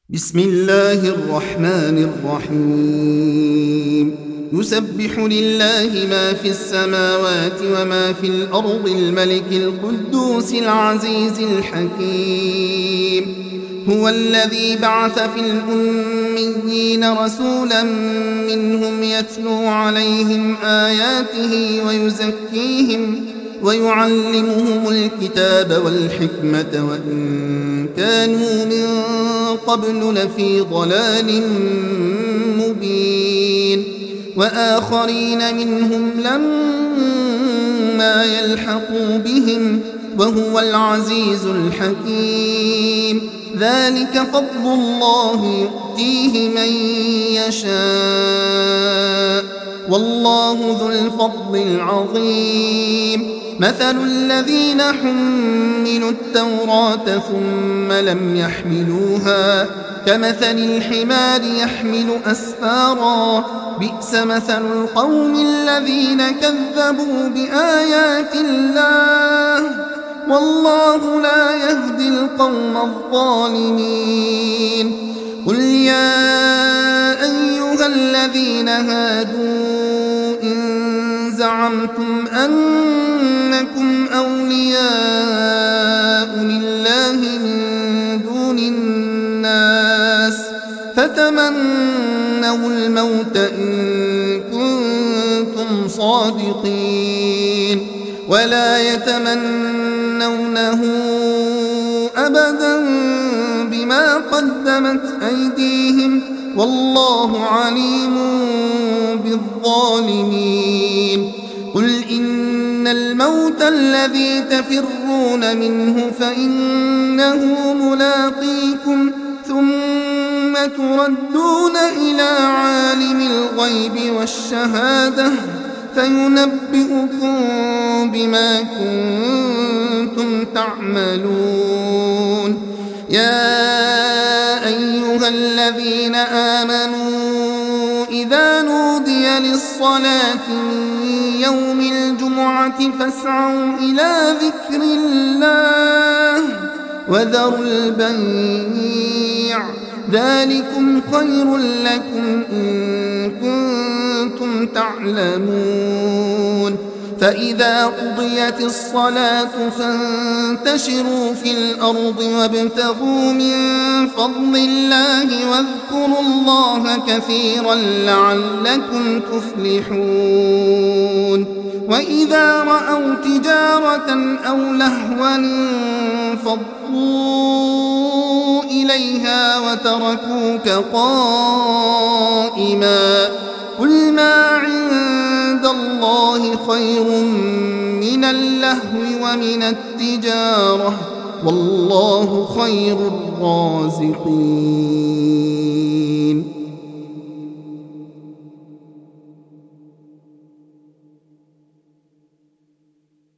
بسم الله الرحمن الرحيم يسبح لله ما في السماوات وما في الأرض الملك القدوس العزيز الحكيم هو الذي بعث في الأميين رسولا منهم يتلو عليهم آياته ويزكيهم ويعلمهم الكتاب والحكمة وإن كانوا من قبل لفي ضلال مبين وآخرين منهم لما يلحقوا بهم وهو العزيز الحكيم ذلك فضل الله يؤتيه من يشاء والله ذو الفضل العظيم مثل الذين حملوا التوراة ثم لم يحملوها كمثل الحمار يحمل أسفارا بئس مثل القوم الذين كذبوا بآيات الله والله لا يهدي القوم الظالمين قل يا أيها الذين هادوا إن زعمتم أنكم أولياء لله من دون الناس فتمنوا الموت إن كنتم صادقين ولا يتمنونه أبدا بما قدمت أيديهم والله عليم بالظالمين قل إن الموت الذي تفرون منه فإنه ملاقيكم ثم تردون إلى عالم الغيب والشهادة فينبئكم بما كنتم تعملون يا أيها الذين آمنوا إذا نودي للصلاة من يوم الجمعة فاسعوا إلى ذكر الله وذروا البيع ذلكم خير لكم إن كنتم تعلمون فإذا قضيت الصلاة فانتشروا في الأرض وابتغوا من فضل الله واذكروا الله كثيرا لعلكم تفلحون وإذا رأوا تجارة أو لهوا انفضوا إليها وتركوك قائما قل ما عند الله خير من اللهو ومن التجارة والله خير الرازقين